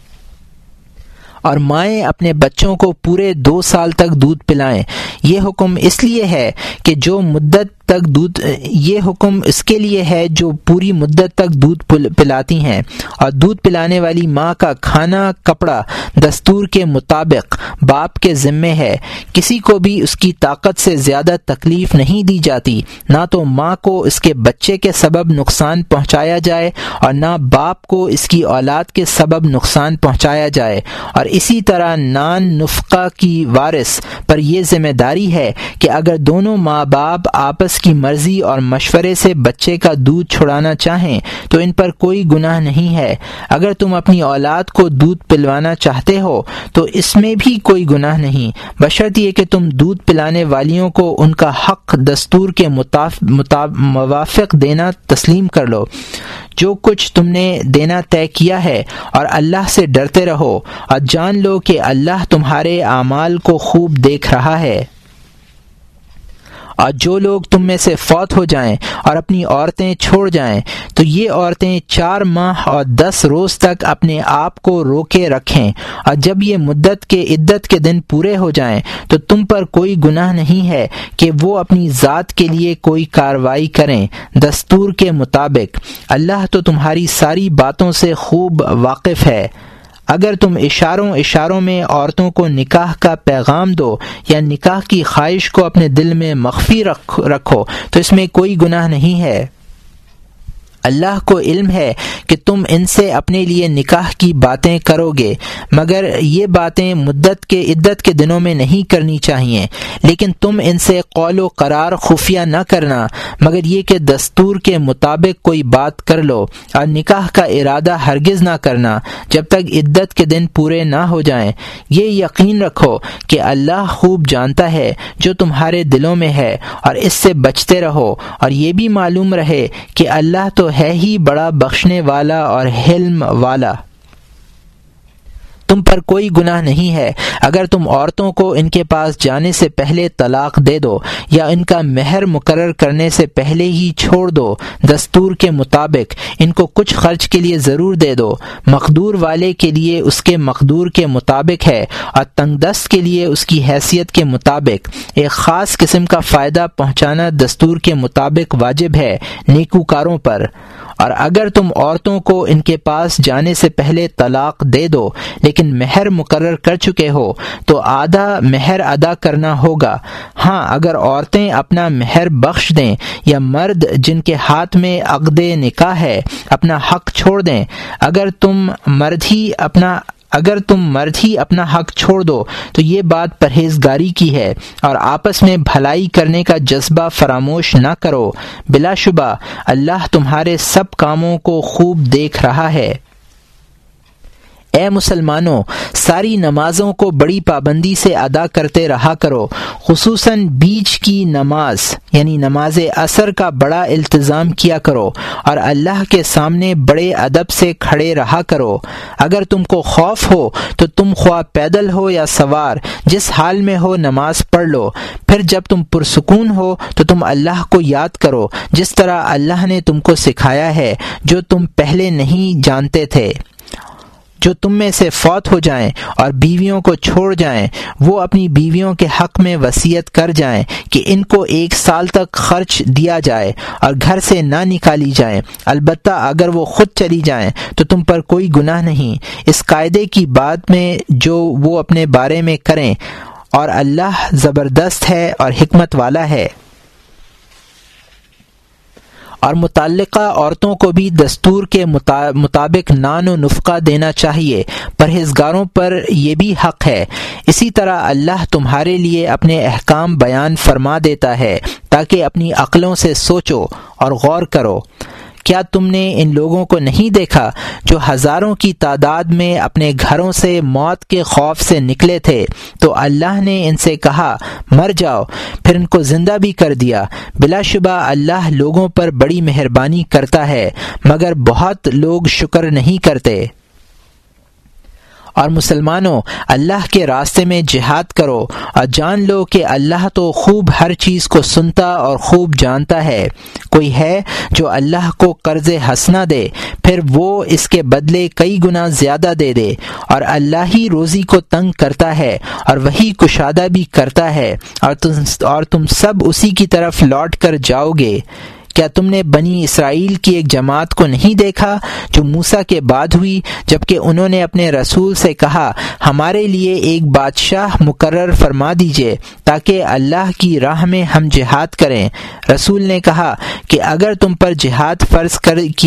اور مائیں اپنے بچوں کو پورے 2 سال تک دودھ پلائیں۔ یہ حکم اس لیے ہے کہ جو مدت تک دودھ، یہ حکم اس کے لیے ہے جو پوری مدت تک دودھ پلاتی ہیں، اور دودھ پلانے والی ماں کا کھانا کپڑا دستور کے مطابق باپ کے ذمے ہے۔ کسی کو بھی اس کی طاقت سے زیادہ تکلیف نہیں دی جاتی، نہ تو ماں کو اس کے بچے کے سبب نقصان پہنچایا جائے اور نہ باپ کو اس کی اولاد کے سبب نقصان پہنچایا جائے، اور اسی طرح نان نفقہ کی وارث پر یہ ذمہ داری ہے کہ اگر دونوں ماں باپ آپس کی مرضی اور مشورے سے بچے کا دودھ چھڑانا چاہیں تو ان پر کوئی گناہ نہیں ہے۔ اگر تم اپنی اولاد کو دودھ پلوانا چاہتے ہو تو اس میں بھی کوئی گناہ نہیں، بشرط یہ کہ تم دودھ پلانے والیوں کو ان کا حق دستور کے موافق دینا تسلیم کر لو۔ جو کچھ تم نے دینا طے کیا ہے، اور اللہ سے ڈرتے رہو اور جان لو کہ اللہ تمہارے اعمال کو خوب دیکھ رہا ہے۔ اور جو لوگ تم میں سے فوت ہو جائیں اور اپنی عورتیں چھوڑ جائیں تو یہ عورتیں 4 ماہ اور 10 روز تک اپنے آپ کو روکے رکھیں، اور جب یہ مدت کے عدت کے دن پورے ہو جائیں تو تم پر کوئی گناہ نہیں ہے کہ وہ اپنی ذات کے لیے کوئی کارروائی کریں دستور کے مطابق۔ اللہ تو تمہاری ساری باتوں سے خوب واقف ہے۔ اگر تم اشاروں میں عورتوں کو نکاح کا پیغام دو یا نکاح کی خواہش کو اپنے دل میں مخفی رکھو تو اس میں کوئی گناہ نہیں ہے۔ اللہ کو علم ہے کہ تم ان سے اپنے لیے نکاح کی باتیں کرو گے، مگر یہ باتیں مدت کے عدت کے دنوں میں نہیں کرنی چاہیے، لیکن تم ان سے قول و قرار خفیہ نہ کرنا، مگر یہ کہ دستور کے مطابق کوئی بات کر لو، اور نکاح کا ارادہ ہرگز نہ کرنا جب تک عدت کے دن پورے نہ ہو جائیں۔ یہ یقین رکھو کہ اللہ خوب جانتا ہے جو تمہارے دلوں میں ہے، اور اس سے بچتے رہو، اور یہ بھی معلوم رہے کہ اللہ تو ہے ہی بڑا بخشنے والا اور حلم والا۔ تم پر کوئی گناہ نہیں ہے اگر تم عورتوں کو ان کے پاس جانے سے پہلے طلاق دے دو یا ان کا مہر مقرر کرنے سے پہلے ہی چھوڑ دو۔ دستور کے مطابق ان کو کچھ خرچ کے لیے ضرور دے دو، مقدور والے کے لیے اس کے مقدور کے مطابق ہے، اور تنگ دست کے لیے اس کی حیثیت کے مطابق۔ ایک خاص قسم کا فائدہ پہنچانا دستور کے مطابق واجب ہے نیکوکاروں پر۔ اور اگر تم عورتوں کو ان کے پاس جانے سے پہلے طلاق دے دو لیکن مہر مقرر کر چکے ہو تو آدھا مہر ادا کرنا ہوگا۔ ہاں، اگر عورتیں اپنا مہر بخش دیں یا مرد جن کے ہاتھ میں عقد نکاح ہے اپنا حق چھوڑ دیں، اگر تم مرد ہی اپنا حق چھوڑ دو تو یہ بات پرہیزگاری کی ہے، اور آپس میں بھلائی کرنے کا جذبہ فراموش نہ کرو۔ بلا شبہ اللہ تمہارے سب کاموں کو خوب دیکھ رہا ہے۔ اے مسلمانوں، ساری نمازوں کو بڑی پابندی سے ادا کرتے رہا کرو، خصوصاً بیچ کی نماز یعنی نماز عصر کا بڑا التزام کیا کرو، اور اللہ کے سامنے بڑے ادب سے کھڑے رہا کرو۔ اگر تم کو خوف ہو تو تم خواہ پیدل ہو یا سوار، جس حال میں ہو نماز پڑھ لو۔ پھر جب تم پرسکون ہو تو تم اللہ کو یاد کرو جس طرح اللہ نے تم کو سکھایا ہے، جو تم پہلے نہیں جانتے تھے۔ جو تم میں سے فوت ہو جائیں اور بیویوں کو چھوڑ جائیں وہ اپنی بیویوں کے حق میں وصیت کر جائیں کہ ان کو 1 سال تک خرچ دیا جائے اور گھر سے نہ نکالی جائیں، البتہ اگر وہ خود چلی جائیں تو تم پر کوئی گناہ نہیں، اس قاعدے کی بات میں جو وہ اپنے بارے میں کریں، اور اللہ زبردست ہے اور حکمت والا ہے۔ اور متعلقہ عورتوں کو بھی دستور کے مطابق نان و نفقہ دینا چاہیے، پرہیزگاروں پر یہ بھی حق ہے۔ اسی طرح اللہ تمہارے لیے اپنے احکام بیان فرما دیتا ہے تاکہ اپنی عقلوں سے سوچو اور غور کرو۔ کیا تم نے ان لوگوں کو نہیں دیکھا جو ہزاروں کی تعداد میں اپنے گھروں سے موت کے خوف سے نکلے تھے تو اللہ نے ان سے کہا مر جاؤ، پھر ان کو زندہ بھی کر دیا۔ بلا شبہ اللہ لوگوں پر بڑی مہربانی کرتا ہے، مگر بہت لوگ شکر نہیں کرتے۔ اور مسلمانوں، اللہ کے راستے میں جہاد کرو اور جان لو کہ اللہ تو خوب ہر چیز کو سنتا اور خوب جانتا ہے۔ کوئی ہے جو اللہ کو قرض حسنہ دے، پھر وہ اس کے بدلے کئی گنا زیادہ دے دے، اور اللہ ہی روزی کو تنگ کرتا ہے اور وہی کشادہ بھی کرتا ہے، اور تم سب اسی کی طرف لوٹ کر جاؤ گے۔ کیا تم نے بنی اسرائیل کی ایک جماعت کو نہیں دیکھا جو موسیٰ کے بعد ہوئی، جبکہ انہوں نے اپنے رسول سے کہا ہمارے لیے ایک بادشاہ مقرر فرما دیجئے تاکہ اللہ کی راہ میں ہم جہاد کریں۔ رسول نے کہا کہ اگر تم پر جہاد فرض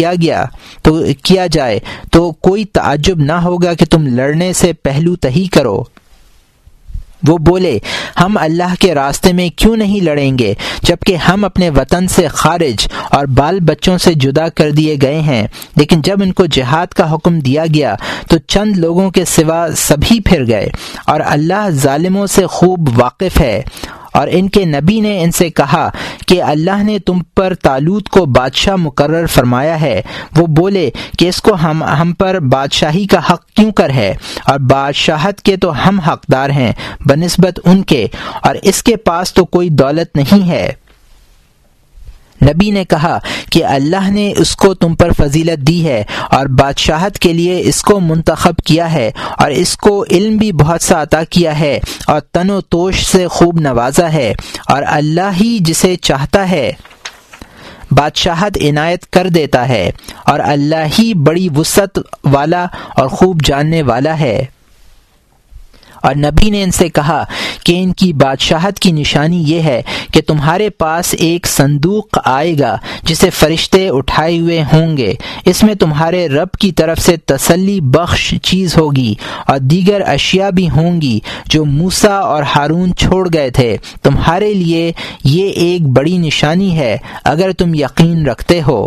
کیا جائے تو کوئی تعجب نہ ہوگا کہ تم لڑنے سے پہلو تہی کرو۔ وہ بولے ہم اللہ کے راستے میں کیوں نہیں لڑیں گے جبکہ ہم اپنے وطن سے خارج اور بال بچوں سے جدا کر دیے گئے ہیں۔ لیکن جب ان کو جہاد کا حکم دیا گیا تو چند لوگوں کے سوا سبھی پھر گئے، اور اللہ ظالموں سے خوب واقف ہے۔ اور ان کے نبی نے ان سے کہا کہ اللہ نے تم پر طالوت کو بادشاہ مقرر فرمایا ہے۔ وہ بولے کہ اس کو ہم پر بادشاہی کا حق کیوں کر ہے، اور بادشاہت کے تو ہم حقدار ہیں بنسبت ان کے، اور اس کے پاس تو کوئی دولت نہیں ہے۔ نبی نے کہا کہ اللہ نے اس کو تم پر فضیلت دی ہے اور بادشاہت کے لیے اس کو منتخب کیا ہے، اور اس کو علم بھی بہت سا عطا کیا ہے اور تن و توش سے خوب نوازا ہے، اور اللہ ہی جسے چاہتا ہے بادشاہت عنایت کر دیتا ہے، اور اللہ ہی بڑی وسعت والا اور خوب جاننے والا ہے۔ اور نبی نے ان سے کہا کہ ان کی بادشاہت کی نشانی یہ ہے کہ تمہارے پاس ایک صندوق آئے گا جسے فرشتے اٹھائے ہوئے ہوں گے، اس میں تمہارے رب کی طرف سے تسلی بخش چیز ہوگی اور دیگر اشیاء بھی ہوں گی جو موسیٰ اور ہارون چھوڑ گئے تھے۔ تمہارے لیے یہ ایک بڑی نشانی ہے اگر تم یقین رکھتے ہو۔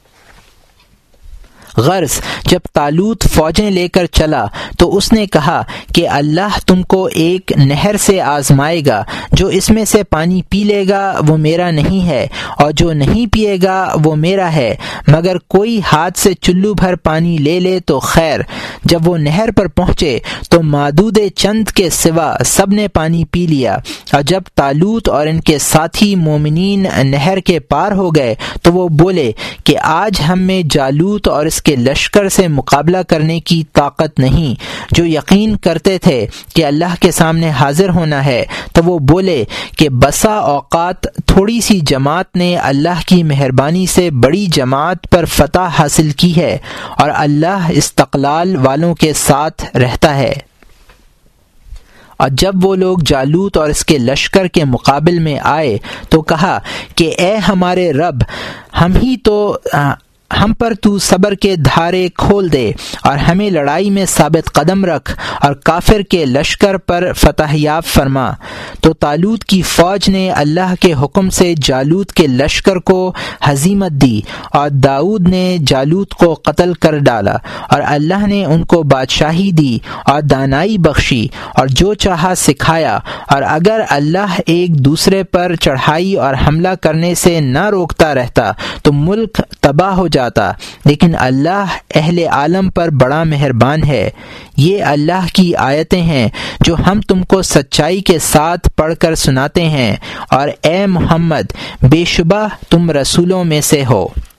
غرض جب طالوت فوجیں لے کر چلا تو اس نے کہا کہ اللہ تم کو ایک نہر سے آزمائے گا، جو اس میں سے پانی پی لے گا وہ میرا نہیں ہے، اور جو نہیں پیے گا وہ میرا ہے، مگر کوئی ہاتھ سے چلو بھر پانی لے لے تو خیر۔ جب وہ نہر پر پہنچے تو معدود چند کے سوا سب نے پانی پی لیا، اور جب طالوت اور ان کے ساتھی مومنین نہر کے پار ہو گئے تو وہ بولے کہ آج ہم میں جالوت اور اس کے لشکر سے مقابلہ کرنے کی طاقت نہیں۔ جو یقین کرتے تھے کہ اللہ کے سامنے حاضر ہونا ہے تو وہ بولے کہ بسا اوقات تھوڑی سی جماعت نے اللہ کی مہربانی سے بڑی جماعت پر فتح حاصل کی ہے، اور اللہ استقلال والوں کے ساتھ رہتا ہے۔ اور جب وہ لوگ جالوت اور اس کے لشکر کے مقابل میں آئے تو کہا کہ اے ہمارے رب، ہم پر تو صبر کے دھارے کھول دے اور ہمیں لڑائی میں ثابت قدم رکھ اور کافر کے لشکر پر فتح یاب فرما۔ تو طالوت کی فوج نے اللہ کے حکم سے جالوت کے لشکر کو ہزیمت دی، اور داؤد نے جالوت کو قتل کر ڈالا، اور اللہ نے ان کو بادشاہی دی اور دانائی بخشی اور جو چاہا سکھایا، اور اگر اللہ ایک دوسرے پر چڑھائی اور حملہ کرنے سے نہ روکتا رہتا تو ملک تباہ ہو جاتا۔ لیکن اللہ اہل عالم پر بڑا مہربان ہے۔ یہ اللہ کی آیتیں ہیں جو ہم تم کو سچائی کے ساتھ پڑھ کر سناتے ہیں، اور اے محمد بے شبہ تم رسولوں میں سے ہو۔